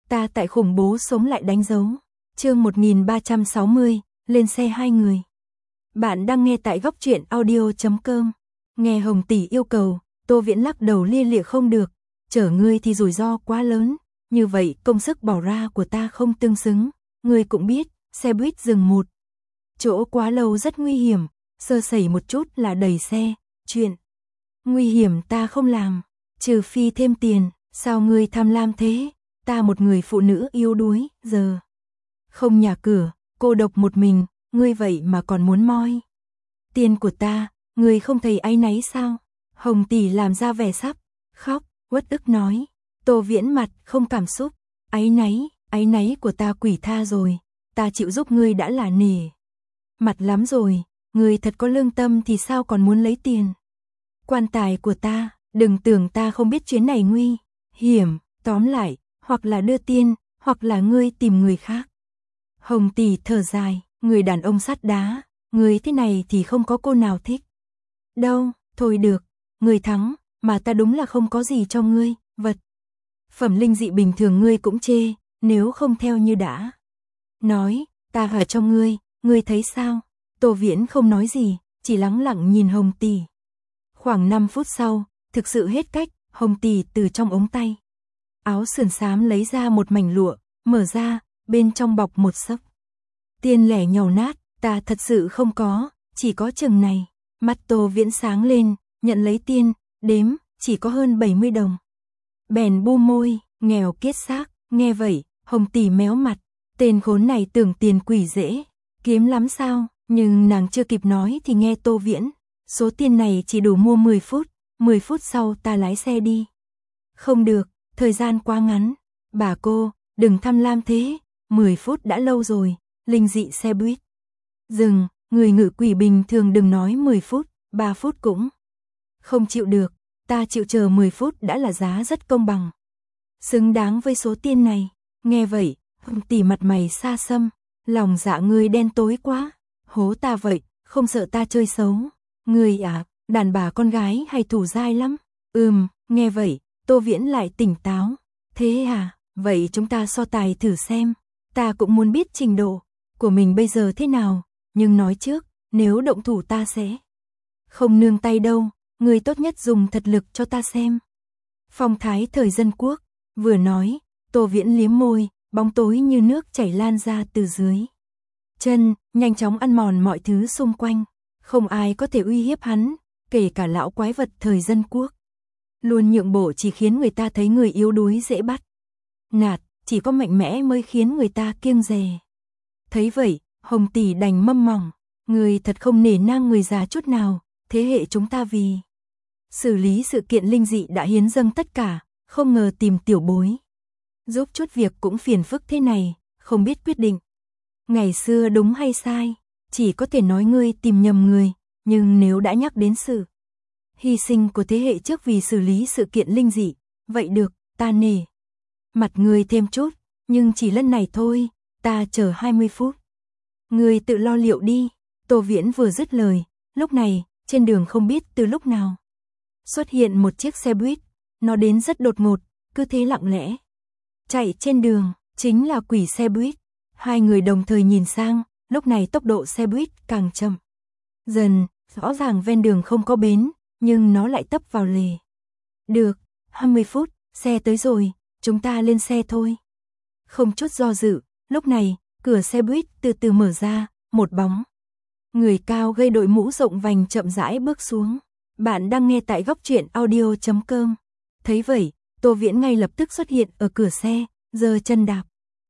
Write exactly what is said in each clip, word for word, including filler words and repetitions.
Ta tại khủng bố sống lại đánh dấu. Chương một nghìn ba trăm sáu mươi, lên xe hai người. Bạn đang nghe tại góc truyện audio chấm com. Nghe Hồng tỷ yêu cầu, Tô Viễn lắc đầu lia lịa không được, chở ngươi thì rủi ro quá lớn, như vậy công sức bỏ ra của ta không tương xứng, ngươi cũng biết, xe buýt dừng một chỗ quá lâu rất nguy hiểm, sơ sẩy một chút là đẩy xe, chuyện nguy hiểm ta không làm, trừ phi thêm tiền, sao ngươi tham lam thế, ta một người phụ nữ yếu đuối, giờ không nhà cửa, cô độc một mình, ngươi vậy mà còn muốn moi tiền của ta, ngươi không thấy áy náy sao? Hồng tỷ làm ra vẻ sắp khóc, uất ức nói. Tô Viễn mặt không cảm xúc, áy náy, áy náy của ta quỷ tha rồi, ta chịu giúp ngươi đã là nể mặt lắm rồi, ngươi thật có lương tâm thì sao còn muốn lấy tiền quan tài của ta, đừng tưởng ta không biết chuyến này nguy hiểm, tóm lại, hoặc là đưa tiền, hoặc là ngươi tìm người khác. Hồng tỷ thở dài, người đàn ông sắt đá, người thế này thì không có cô nào thích. Đâu, thôi được, người thắng, mà ta đúng là không có gì cho ngươi, vật phẩm linh dị bình thường ngươi cũng chê, nếu không theo như đã nói, ta ở trong ngươi, ngươi thấy sao? Tô Viễn không nói gì, chỉ lắng lặng nhìn Hồng tỷ. Khoảng năm phút sau, thực sự hết cách, Hồng tỷ từ trong ống tay áo sườn xám lấy ra một mảnh lụa, mở ra, bên trong bọc một xấp tiền lẻ nhàu nát, ta thật sự không có, chỉ có chừng này. Mắt Tô Viễn sáng lên, nhận lấy tiền, đếm, chỉ có hơn bảy mươi đồng. Bèn bu môi, nghèo kiết xác, nghe vậy, Hồng tỷ méo mặt, tên khốn này tưởng tiền quỷ dễ kiếm lắm sao, nhưng nàng chưa kịp nói thì nghe Tô Viễn, số tiền này chỉ đủ mua mười phút, mười phút sau ta lái xe đi. Không được, thời gian quá ngắn, bà cô, đừng tham lam thế, mười phút đã lâu rồi, linh dị xe buýt dừng, người ngự quỷ bình thường đừng nói mười phút, ba phút cũng không chịu được, ta chịu chờ mười phút đã là giá rất công bằng, xứng đáng với số tiền này. Nghe vậy, Hồng tỷ mặt mày xa xăm, lòng dạ ngươi đen tối quá, hố ta vậy, không sợ ta chơi xấu. Ngươi à, đàn bà con gái hay thủ dai lắm. Ừm, nghe vậy, Tô Viễn lại tỉnh táo. Thế à, vậy chúng ta so tài thử xem, ta cũng muốn biết trình độ của mình bây giờ thế nào, nhưng nói trước, nếu động thủ ta sẽ không nương tay đâu, ngươi tốt nhất dùng thật lực cho ta xem. Phong thái thời dân quốc, vừa nói, Tô Viễn liếm môi, bóng tối như nước chảy lan ra từ dưới chân, nhanh chóng ăn mòn mọi thứ xung quanh, không ai có thể uy hiếp hắn, kể cả lão quái vật thời dân quốc. Luôn nhượng bộ chỉ khiến người ta thấy người yếu đuối dễ bắt nạt, chỉ có mạnh mẽ mới khiến người ta kiêng dè. Thấy vậy, Hồng tỷ đành mâm mỏng, người thật không nể nang người già chút nào, thế hệ chúng ta vì xử lý sự kiện linh dị đã hiến dâng tất cả, không ngờ tìm tiểu bối giúp chút việc cũng phiền phức thế này, không biết quyết định ngày xưa đúng hay sai, chỉ có thể nói ngươi tìm nhầm người, nhưng nếu đã nhắc đến sự hy sinh của thế hệ trước vì xử lý sự kiện linh dị, vậy được, ta nể mặt ngươi thêm chút, nhưng chỉ lần này thôi, ta chờ hai mươi phút. Ngươi tự lo liệu đi. Tô Viễn vừa dứt lời, lúc này, trên đường không biết từ lúc nào xuất hiện một chiếc xe buýt, nó đến rất đột ngột, cứ thế lặng lẽ chạy trên đường, chính là quỷ xe buýt. Hai người đồng thời nhìn sang, lúc này tốc độ xe buýt càng chậm dần, rõ ràng ven đường không có bến, nhưng nó lại tấp vào lề. Được, hai mươi phút, xe tới rồi, chúng ta lên xe thôi. Không chút do dự, lúc này, cửa xe buýt từ từ mở ra, một bóng người cao gây đội mũ rộng vành chậm rãi bước xuống. Bạn đang nghe tại góc truyện audio chấm com. Thấy vậy, Tô Viễn ngay lập tức xuất hiện ở cửa xe, giơ chân đạp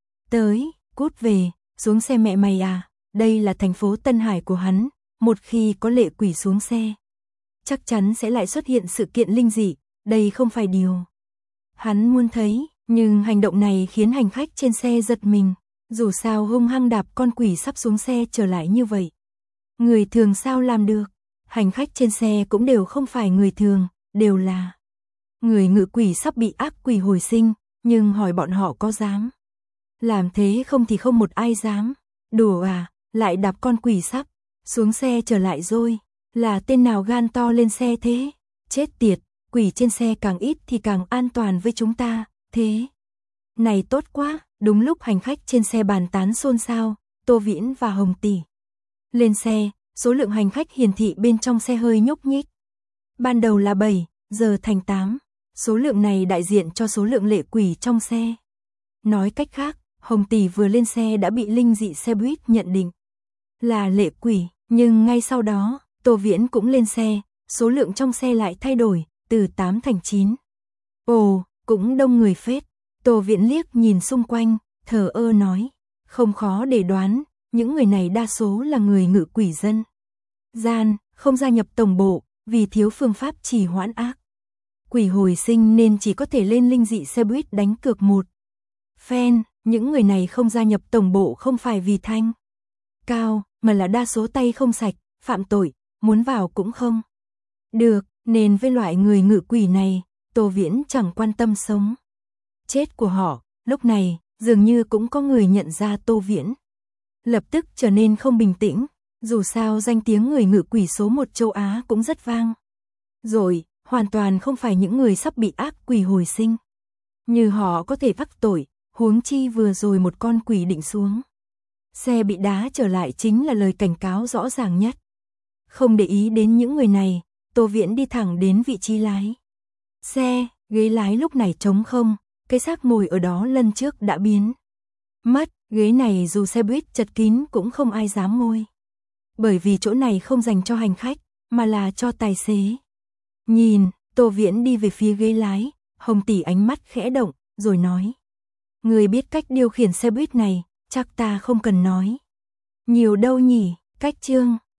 tới, cút về, xuống xe mẹ mày à, đây là thành phố Tân Hải của hắn, một khi có lệ quỷ xuống xe, chắc chắn sẽ lại xuất hiện sự kiện linh dị, đây không phải điều hắn muốn thấy, nhưng hành động này khiến hành khách trên xe giật mình, dù sao hung hăng đạp con quỷ sắp xuống xe trở lại như vậy. Người thường sao làm được, hành khách trên xe cũng đều không phải người thường, đều là người ngự quỷ sắp bị ác quỷ hồi sinh, nhưng hỏi bọn họ có dám làm thế không thì không một ai dám. Đùa à, lại đạp con quỷ sắp xuống xe trở lại rồi, là tên nào gan to lên xe thế? Chết tiệt, quỷ trên xe càng ít thì càng an toàn với chúng ta, thế Này tốt quá, đúng lúc hành khách trên xe bàn tán xôn xao, Tô Viễn và Hồng Tỷ lên xe, số lượng hành khách hiển thị bên trong xe hơi nhúc nhích. Ban đầu là bảy, giờ thành tám, số lượng này đại diện cho số lượng lệ quỷ trong xe. Nói cách khác, Hồng Tỷ vừa lên xe đã bị linh dị xe buýt nhận định là lệ quỷ, nhưng ngay sau đó, Tô Viễn cũng lên xe, số lượng trong xe lại thay đổi, từ tám thành chín. Ồ, cũng đông người phết. Tô Viễn liếc nhìn xung quanh, thờ ơ nói, không khó để đoán, những người này đa số là người ngự quỷ dân gian, không gia nhập tổng bộ, vì thiếu phương pháp trì hoãn ác quỷ hồi sinh nên chỉ có thể lên linh dị xe buýt đánh cược một phen. Những người này không gia nhập tổng bộ không phải vì thanh cao, mà là đa số tay không sạch, phạm tội, muốn vào cũng không được, nên với loại người ngự quỷ này, Tô Viễn chẳng quan tâm sống chết của họ. Lúc này, dường như cũng có người nhận ra Tô Viễn, lập tức trở nên không bình tĩnh, dù sao danh tiếng người ngự quỷ số một châu Á cũng rất vang rồi, hoàn toàn không phải những người sắp bị ác quỷ hồi sinh như họ có thể vắc tội, huống chi vừa rồi một con quỷ định xuống xe bị đá trở lại chính là lời cảnh cáo rõ ràng nhất. Không để ý đến những người này, Tô Viễn đi thẳng đến vị trí lái xe, ghế lái lúc này trống không, cái xác ngồi ở đó lần trước đã biến mất, ghế này dù xe buýt chật kín cũng không ai dám ngồi. Bởi vì chỗ này không dành cho hành khách, mà là cho tài xế. Nhìn, Tô Viễn đi về phía ghế lái, Hồng Tỷ ánh mắt khẽ động, rồi nói. Người biết cách điều khiển xe buýt này, chắc ta không cần nói nhiều đâu nhỉ, cách chương.